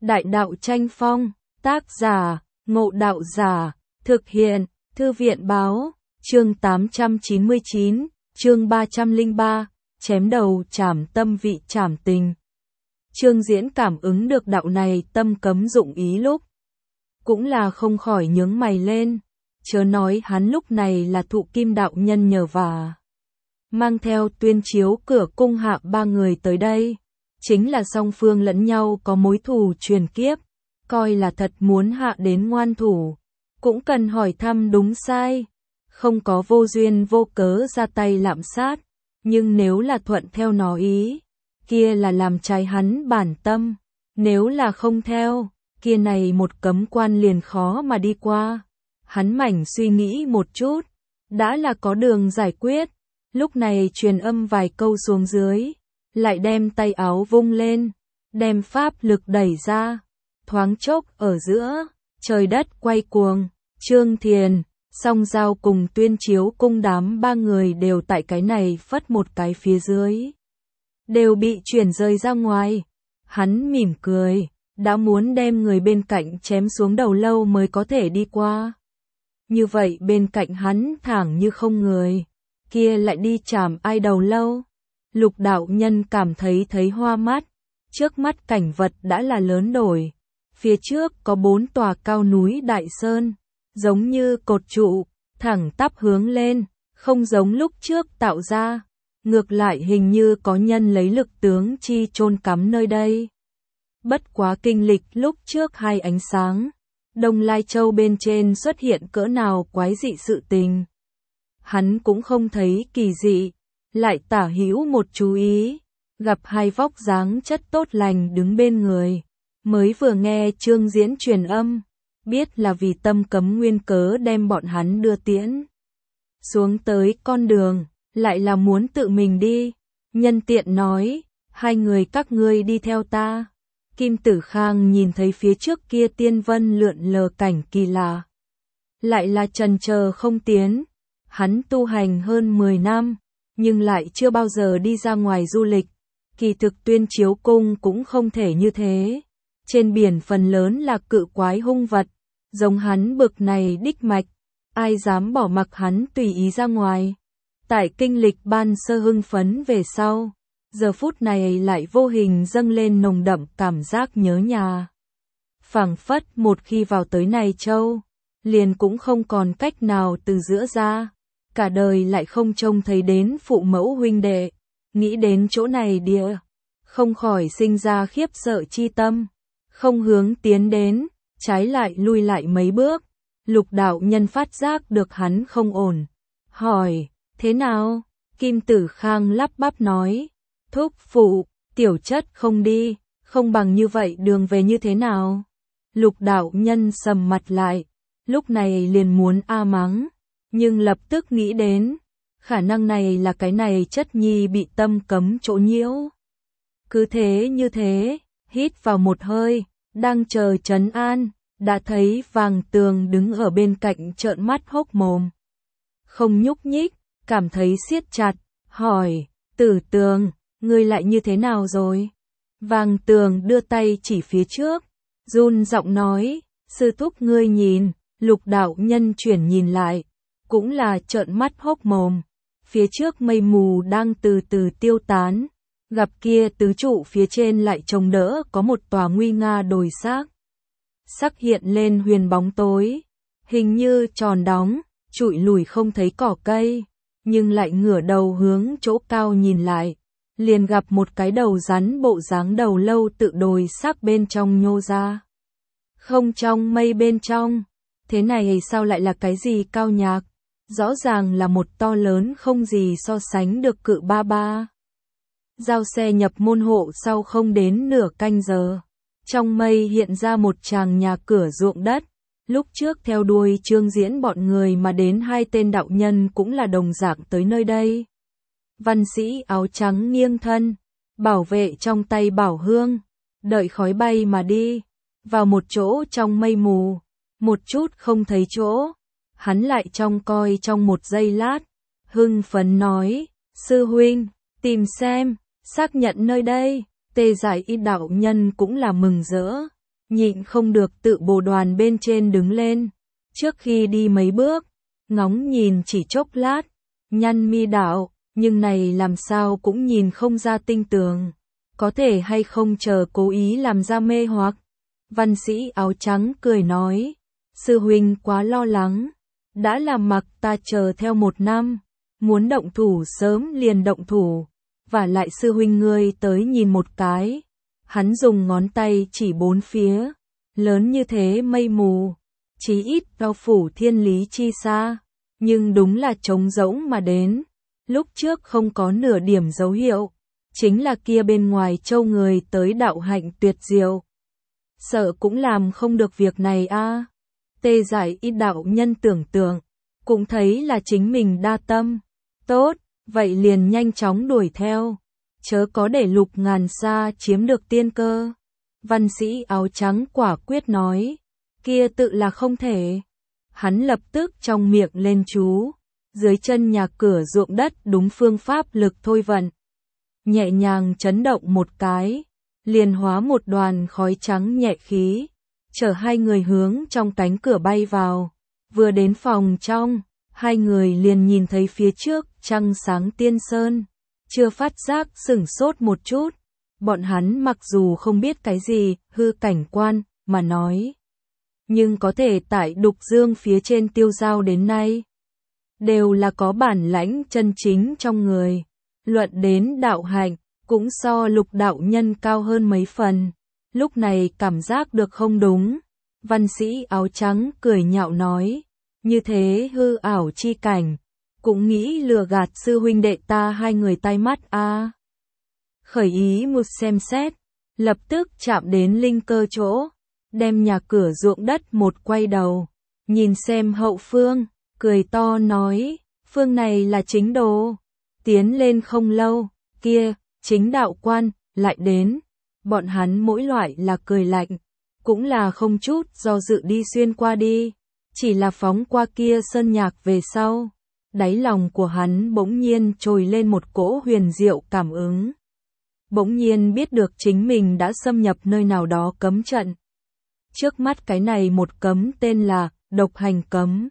Đại đạo tranh phong, tác giả, Ngộ Đạo Giả, thực hiện, Thư viện báo, chương 899, chương 303, chém đầu trảm tâm vị trảm tình. Trương Diễn cảm ứng được đạo này tâm cấm dụng ý lúc, cũng là không khỏi nhướng mày lên, chớ nói hắn lúc này là thụ kim đạo nhân nhờ vả. Mang theo tuyên chiếu cửa cung hạ ba người tới đây, chính là song phương lẫn nhau có mối thù truyền kiếp, coi là thật muốn hạ đến ngoan thủ, cũng cần hỏi thăm đúng sai, không có vô duyên vô cớ ra tay lạm sát, nhưng nếu là thuận theo nó ý, kia là làm trái hắn bản tâm, nếu là không theo, kia này một cấm quan liền khó mà đi qua. Hắn mảnh suy nghĩ một chút, đã là có đường giải quyết, lúc này truyền âm vài câu xuống dưới, lại đem tay áo vung lên, đem pháp lực đẩy ra, thoáng chốc ở giữa, trời đất quay cuồng, Trương Thiền, Song Giao cùng Tuyên Chiếu cung đám ba người đều tại cái này phất một cái phía dưới, đều bị chuyển rời ra ngoài. Hắn mỉm cười, đã muốn đem người bên cạnh chém xuống đầu lâu mới có thể đi qua. Như vậy bên cạnh hắn thẳng như không người, kia lại đi chảm ai đầu lâu. Lục đạo nhân cảm thấy hoa mắt, trước mắt cảnh vật đã là lớn đổi. Phía trước có 4 tòa cao núi đại sơn, giống như cột trụ, thẳng tắp hướng lên, không giống lúc trước tạo ra. Ngược lại hình như có nhân lấy lực tướng chi chôn cắm nơi đây. Bất quá kinh lịch lúc trước hai ánh sáng, Đông Lai Châu bên trên xuất hiện cỡ nào quái dị sự tình. Hắn cũng không thấy kỳ dị, lại tả hữu một chú ý, gặp hai vóc dáng chất tốt lành đứng bên người, mới vừa nghe Trương Diễn truyền âm, biết là vì tâm cấm nguyên cớ đem bọn hắn đưa tiễn xuống tới con đường, lại là muốn tự mình đi, nhân tiện nói, hai người các ngươi đi theo ta. Kim Tử Khang nhìn thấy phía trước kia tiên vân lượn lờ cảnh kỳ lạ, lại là chần chờ không tiến. Hắn tu hành hơn 10 năm, nhưng lại chưa bao giờ đi ra ngoài du lịch. Kỳ thực Tuyên Chiếu cung cũng không thể như thế. Trên biển phần lớn là cự quái hung vật, giống hắn bực này đích mạch, ai dám bỏ mặc hắn tùy ý ra ngoài. Tại kinh lịch ban sơ hưng phấn về sau, giờ phút này lại vô hình dâng lên nồng đậm cảm giác nhớ nhà. Phảng phất một khi vào tới này châu, liền cũng không còn cách nào từ giữa ra, cả đời lại không trông thấy đến phụ mẫu huynh đệ, nghĩ đến chỗ này địa, không khỏi sinh ra khiếp sợ chi tâm, không hướng tiến đến, trái lại lui lại mấy bước. Lục đạo nhân phát giác được hắn không ổn, hỏi, thế nào? Kim Tử Khang lắp bắp nói, thúc phụ, tiểu chất không đi, không bằng như vậy đường về như thế nào? Lục đạo nhân sầm mặt lại, lúc này liền muốn mắng, nhưng lập tức nghĩ đến, khả năng này là cái này chất nhi bị tâm cấm chỗ nhiễu. Cứ thế như thế, hít vào một hơi, đang chờ trấn an, đã thấy Vàng Tường đứng ở bên cạnh trợn mắt hốc mồm. Không nhúc nhích, cảm thấy siết chặt, hỏi, Tử Tường, ngươi lại như thế nào rồi? Vàng Tường đưa tay chỉ phía trước, run giọng nói, sư thúc ngươi nhìn. Lục đạo nhân chuyển nhìn lại, cũng là trợn mắt hốc mồm. Phía trước mây mù đang từ từ tiêu tán, gặp kia tứ trụ phía trên lại trông đỡ có một tòa nguy nga đồi xác. Sắc hiện lên huyền bóng tối, hình như tròn đóng, trụi lùi không thấy cỏ cây, nhưng lại ngửa đầu hướng chỗ cao nhìn lại, liền gặp một cái đầu rắn bộ dáng đầu lâu tự đồi xác bên trong nhô ra. Không trong mây bên trong, thế này sao lại là cái gì cao nhạc, rõ ràng là một to lớn không gì so sánh được cự ba ba. Giao xe nhập môn hộ sau không đến nửa canh giờ. Trong mây hiện ra một tràng nhà cửa ruộng đất, lúc trước theo đuôi Trương Diễn bọn người mà đến hai tên đạo nhân cũng là đồng dạng tới nơi đây. Văn sĩ áo trắng nghiêng thân, bảo vệ trong tay bảo hương, đợi khói bay mà đi, vào một chỗ trong mây mù, một chút không thấy chỗ, hắn lại trông coi trong một giây lát, hưng phấn nói, sư huynh, tìm xem, xác nhận nơi đây. Tê Giải Y đạo nhân cũng là mừng rỡ, nhịn không được tự bồ đoàn bên trên đứng lên. Trước khi đi mấy bước, ngóng nhìn chỉ chốc lát, nhăn mi đạo, nhưng này làm sao cũng nhìn không ra tinh tường. Có thể hay không chờ cố ý làm ra mê hoặc. Văn sĩ áo trắng cười nói, sư huynh quá lo lắng, đã làm mặc ta chờ theo 1 năm, muốn động thủ sớm liền động thủ, và lại sư huynh ngươi tới nhìn một cái. Hắn dùng ngón tay chỉ 4 phía, lớn như thế mây mù, chí ít bao phủ thiên lý chi xa, nhưng đúng là trống rỗng mà đến, lúc trước không có nửa điểm dấu hiệu, chính là kia bên ngoài châu người tới đạo hạnh tuyệt diệu. Sợ cũng làm không được việc này a. Tê Giải Y đạo nhân tưởng tượng, cũng thấy là chính mình đa tâm. Tốt, vậy liền nhanh chóng đuổi theo, chớ có để Lục Ngàn Sa chiếm được tiên cơ. Văn sĩ áo trắng quả quyết nói, kia tự là không thể. Hắn lập tức trong miệng lên chú, dưới chân nhà cửa ruộng đất đúng phương pháp lực thôi vận. Nhẹ nhàng chấn động một cái, liền hóa một đoàn khói trắng nhẹ khí, chở hai người hướng trong cánh cửa bay vào. Vừa đến phòng trong, hai người liền nhìn thấy phía trước trăng sáng tiên sơn, chưa phát giác sửng sốt một chút. Bọn hắn mặc dù không biết cái gì hư cảnh quan mà nói, nhưng có thể tại Đục Dương phía trên tiêu giao đến nay, đều là có bản lãnh chân chính trong người. Luận đến đạo hạnh, cũng so Lục đạo nhân cao hơn mấy phần. Lúc này cảm giác được không đúng, văn sĩ áo trắng cười nhạo nói, như thế hư ảo chi cảnh, cũng nghĩ lừa gạt sư huynh đệ ta hai người tai mắt a. Khởi ý một xem xét, lập tức chạm đến linh cơ chỗ, đem nhà cửa ruộng đất một quay đầu, nhìn xem hậu phương, cười to nói, phương này là chính đồ. Tiến lên không lâu, kia, chính đạo quan, lại đến. Bọn hắn mỗi loại là cười lạnh, cũng là không chút do dự đi xuyên qua đi, chỉ là phóng qua kia sơn nhạc về sau. Đáy lòng của hắn bỗng nhiên trồi lên một cỗ huyền diệu cảm ứng. Bỗng nhiên biết được chính mình đã xâm nhập nơi nào đó cấm trận. Trước mắt cái này một cấm tên là độc hành cấm.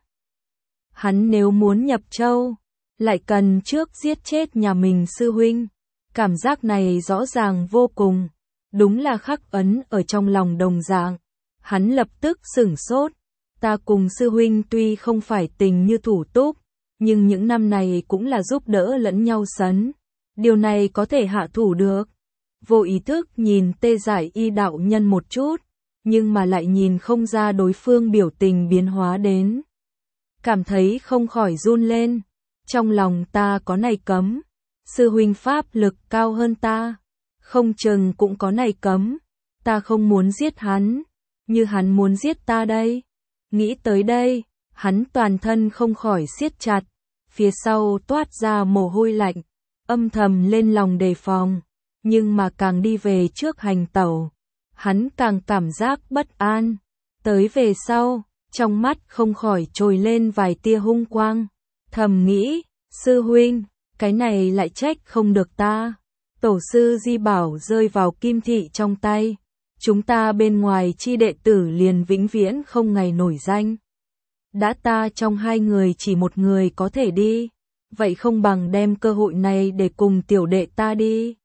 Hắn nếu muốn nhập châu, lại cần trước giết chết nhà mình sư huynh. Cảm giác này rõ ràng vô cùng, đúng là khắc ấn ở trong lòng đồng dạng. Hắn lập tức sửng sốt, ta cùng sư huynh tuy không phải tình như thủ túc, nhưng những năm này cũng là giúp đỡ lẫn nhau sấn. Điều này có thể hạ thủ được. Vô ý thức nhìn Tê Giải Y đạo nhân một chút, nhưng mà lại nhìn không ra đối phương biểu tình biến hóa đến. Cảm thấy không khỏi run lên, trong lòng ta có này cấm, sư huynh pháp lực cao hơn ta, không chừng cũng có này cấm, ta không muốn giết hắn, như hắn muốn giết ta đây. Nghĩ tới đây, hắn toàn thân không khỏi siết chặt, phía sau toát ra mồ hôi lạnh, âm thầm lên lòng đề phòng, nhưng mà càng đi về trước hành tẩu, hắn càng cảm giác bất an. Tới về sau, trong mắt không khỏi trồi lên vài tia hung quang, thầm nghĩ, sư huynh, cái này lại trách không được ta. Tổ sư Di Bảo rơi vào Kim Thị trong tay, chúng ta bên ngoài chi đệ tử liền vĩnh viễn không ngày nổi danh. Đã ta trong hai người chỉ một người có thể đi, vậy không bằng đem cơ hội này để cùng tiểu đệ ta đi.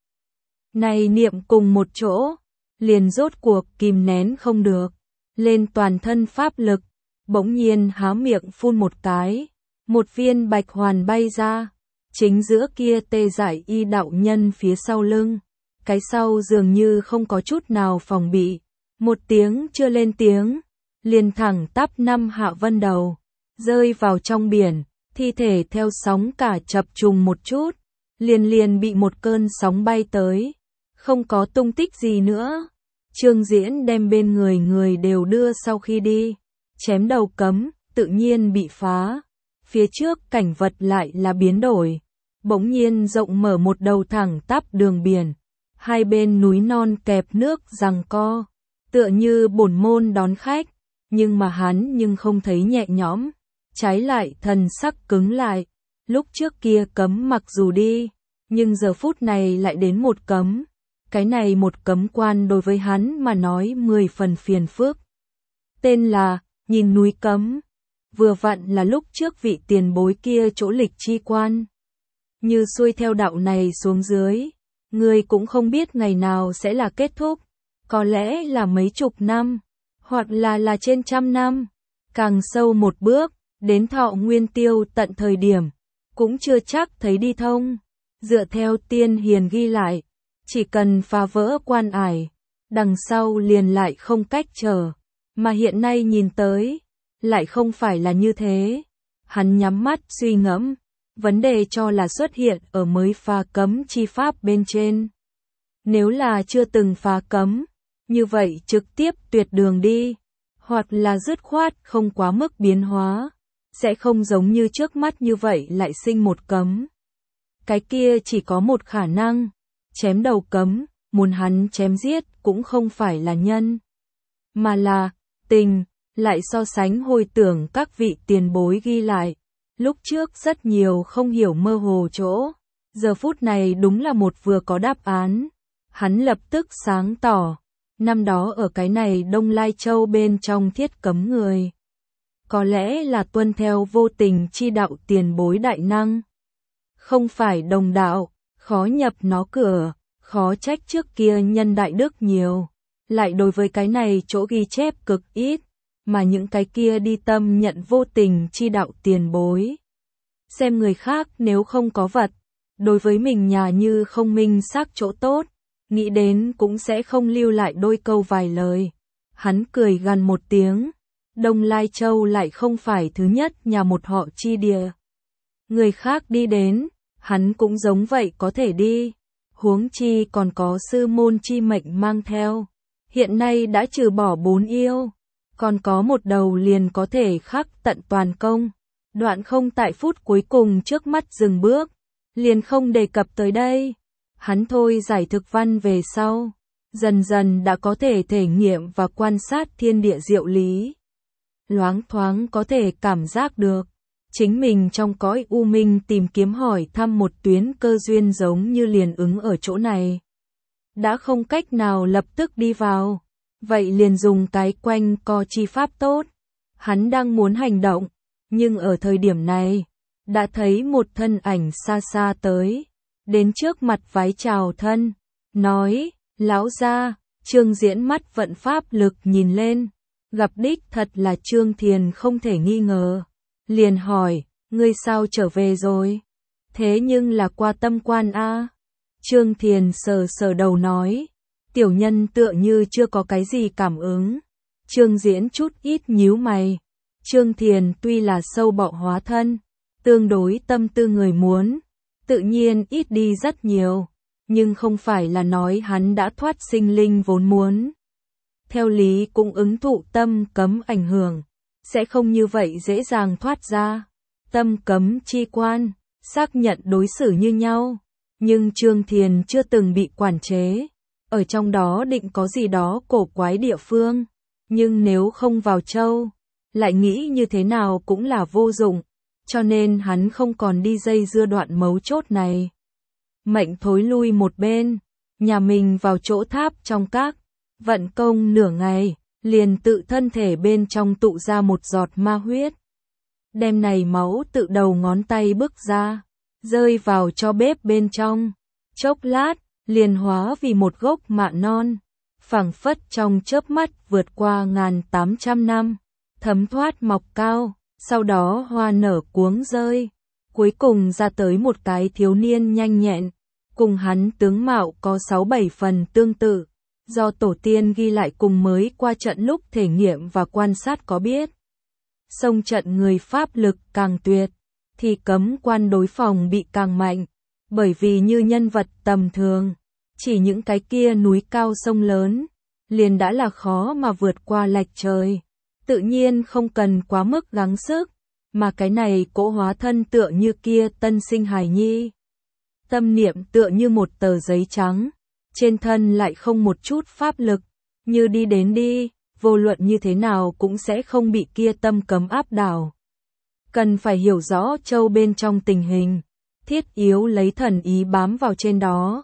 Này niệm cùng một chỗ, liền rốt cuộc kìm nén không được, lên toàn thân pháp lực, bỗng nhiên há miệng phun một cái, một viên bạch hoàn bay ra, chính giữa kia Tê Giải Y đạo nhân phía sau lưng, cái sau dường như không có chút nào phòng bị, một tiếng chưa lên tiếng, liền thẳng tắp năm hạ vân đầu, rơi vào trong biển, thi thể theo sóng cả chập trùng một chút, liền bị một cơn sóng bay tới, không có tung tích gì nữa. Trương Diễn đem bên người đều đưa sau khi đi, chém đầu cấm, tự nhiên bị phá. Phía trước cảnh vật lại là biến đổi, bỗng nhiên rộng mở một đầu thẳng tắp đường biển, hai bên núi non kẹp nước giằng co, tựa như bổn môn đón khách, nhưng mà hắn nhưng không thấy nhẹ nhõm, trái lại thần sắc cứng lại. Lúc trước kia cấm mặc dù đi, nhưng giờ phút này lại đến một cấm, Cái này một cấm quan đối với hắn mà nói 10 phần phiền phức. Tên là Nhìn núi cấm. Vừa vặn là lúc trước vị tiền bối kia chỗ lịch chi quan. Như xuôi theo đạo này xuống dưới, người cũng không biết ngày nào sẽ là kết thúc. Có lẽ là mấy chục năm, hoặc là trên trăm năm. Càng sâu một bước, đến thọ nguyên tiêu tận thời điểm, cũng chưa chắc thấy đi thông. Dựa theo tiên hiền ghi lại, chỉ cần phá vỡ quan ải, đằng sau liền lại không cách trở. Mà hiện nay nhìn tới, lại không phải là như thế. Hắn nhắm mắt suy ngẫm, vấn đề cho là xuất hiện ở mới phá cấm chi pháp bên trên. Nếu là chưa từng phá cấm, như vậy trực tiếp tuyệt đường đi, hoặc là dứt khoát không quá mức biến hóa, sẽ không giống như trước mắt như vậy lại sinh một cấm. Cái kia chỉ có một khả năng, chém đầu cấm, muốn hắn chém giết cũng không phải là nhân, mà là tình. Lại so sánh hồi tưởng các vị tiền bối ghi lại, lúc trước rất nhiều không hiểu mơ hồ chỗ, giờ phút này đúng là một vừa có đáp án. Hắn lập tức sáng tỏ, năm đó ở cái này Đông Lai Châu bên trong thiết cấm người, có lẽ là tuân theo vô tình chi đạo tiền bối đại năng, không phải đồng đạo, khó nhập nó cửa, khó trách trước kia nhân đại đức nhiều, lại đối với cái này chỗ ghi chép cực ít. Mà những cái kia đi tâm nhận vô tình chi đạo tiền bối. Xem người khác nếu không có vật, đối với mình nhà như không minh xác chỗ tốt, nghĩ đến cũng sẽ không lưu lại đôi câu vài lời. Hắn cười gằn một tiếng, Đông Lai Châu lại không phải thứ nhất nhà một họ chi địa. Người khác đi đến, hắn cũng giống vậy có thể đi, huống chi còn có sư môn chi mệnh mang theo. Hiện nay đã trừ bỏ 4 yêu. Còn có một đầu liền có thể khắc tận toàn công, đoạn không tại phút cuối cùng trước mắt dừng bước, liền không đề cập tới đây. Hắn thôi giải thực văn về sau, dần dần đã có thể thể nghiệm và quan sát thiên địa diệu lý. Loáng thoáng có thể cảm giác được, chính mình trong cõi u minh tìm kiếm hỏi thăm một tuyến cơ duyên giống như liền ứng ở chỗ này. Đã không cách nào lập tức đi vào. Vậy liền dùng cái quanh co chi pháp tốt. Hắn đang muốn hành động, nhưng ở thời điểm này, đã thấy một thân ảnh xa xa tới, đến trước mặt vái chào thân, nói, lão gia. Trương Diễn mắt vận pháp lực nhìn lên, gặp đích thật là Trương Thiền không thể nghi ngờ, liền hỏi, ngươi sao trở về rồi? Thế nhưng là qua tâm quan a. Trương Thiền sờ sờ đầu nói, tiểu nhân tựa như chưa có cái gì cảm ứng. Trương Diễn chút ít nhíu mày. Trương Thiền tuy là sâu bọ hóa thân, tương đối tâm tư người muốn, tự nhiên ít đi rất nhiều, nhưng không phải là nói hắn đã thoát sinh linh vốn muốn. Theo lý cũng ứng thụ tâm cấm ảnh hưởng, sẽ không như vậy dễ dàng thoát ra. Tâm cấm chi quan, xác nhận đối xử như nhau, nhưng Trương Thiền chưa từng bị quản chế. Ở trong đó định có gì đó cổ quái địa phương, nhưng nếu không vào châu, lại nghĩ như thế nào cũng là vô dụng, cho nên hắn không còn đi dây dưa đoạn mấu chốt này. Mệnh thối lui một bên, nhà mình vào chỗ tháp trong các, vận công nửa ngày, liền tự thân thể bên trong tụ ra một giọt ma huyết. Đem này máu tự đầu ngón tay bước ra, rơi vào cho bếp bên trong, chốc lát, liền hóa vì một gốc mạ non, phảng phất trong chớp mắt vượt qua 1800 năm, thấm thoát mọc cao, sau đó hoa nở cuống rơi, cuối cùng ra tới một cái thiếu niên nhanh nhẹn, cùng hắn tướng mạo có 6-7 phần tương tự, do tổ tiên ghi lại cùng mới qua trận lúc thể nghiệm và quan sát có biết. Xông trận người pháp lực càng tuyệt, thì cấm quan đối phòng bị càng mạnh, bởi vì như nhân vật tầm thường, chỉ những cái kia núi cao sông lớn, liền đã là khó mà vượt qua lệch trời, tự nhiên không cần quá mức gắng sức, mà cái này cỗ hóa thân tựa như kia tân sinh hài nhi. Tâm niệm tựa như một tờ giấy trắng, trên thân lại không một chút pháp lực, như đi đến đi, vô luận như thế nào cũng sẽ không bị kia tâm cấm áp đảo. Cần phải hiểu rõ châu bên trong tình hình, thiết yếu lấy thần ý bám vào trên đó,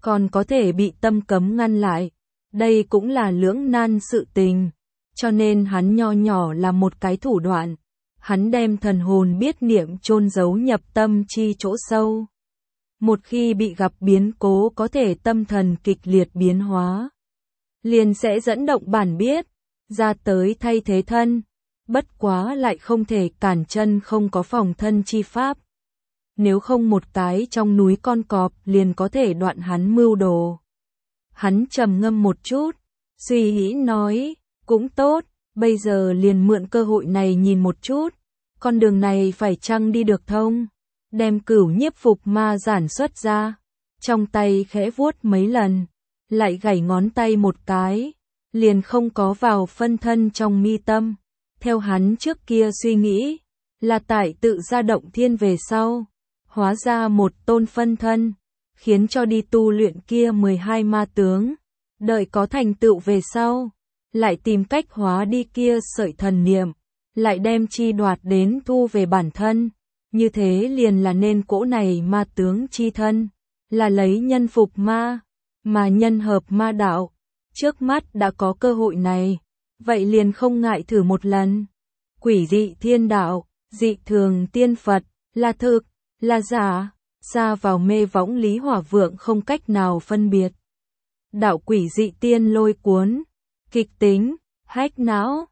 còn có thể bị tâm cấm ngăn lại. Đây cũng là lưỡng nan sự tình, cho nên hắn nho nhỏ là một cái thủ đoạn. Hắn đem thần hồn biết niệm chôn giấu nhập tâm chi chỗ sâu. Một khi bị gặp biến cố có thể tâm thần kịch liệt biến hóa, liền sẽ dẫn động bản biết, ra tới thay thế thân. Bất quá lại không thể cản chân không có phòng thân chi pháp. Nếu không một cái trong núi con cọp liền có thể đoạn hắn mưu đồ. Hắn trầm ngâm một chút, suy nghĩ nói, cũng tốt, bây giờ liền mượn cơ hội này nhìn một chút, con đường này phải chăng đi được thông. Đem Cửu Nhiếp Phục Ma giản xuất ra, trong tay khẽ vuốt mấy lần, lại gảy ngón tay một cái, liền không có vào phân thân trong mi tâm. Theo hắn trước kia suy nghĩ, là tại tự ra động thiên về sau, hóa ra một tôn phân thân, khiến cho đi tu luyện kia 12 ma tướng, đợi có thành tựu về sau, lại tìm cách hóa đi kia sợi thần niệm, lại đem chi đoạt đến thu về bản thân, như thế liền là nên cỗ này ma tướng chi thân, là lấy nhân phục ma, mà nhân hợp ma đạo. Trước mắt đã có cơ hội này, vậy liền không ngại thử một lần. Quỷ dị thiên đạo, dị thường tiên Phật, là thực, là giả, xa vào mê võng Lý Hỏa Vượng không cách nào phân biệt. Đạo quỷ dị tiên lôi cuốn, kịch tính, hách não,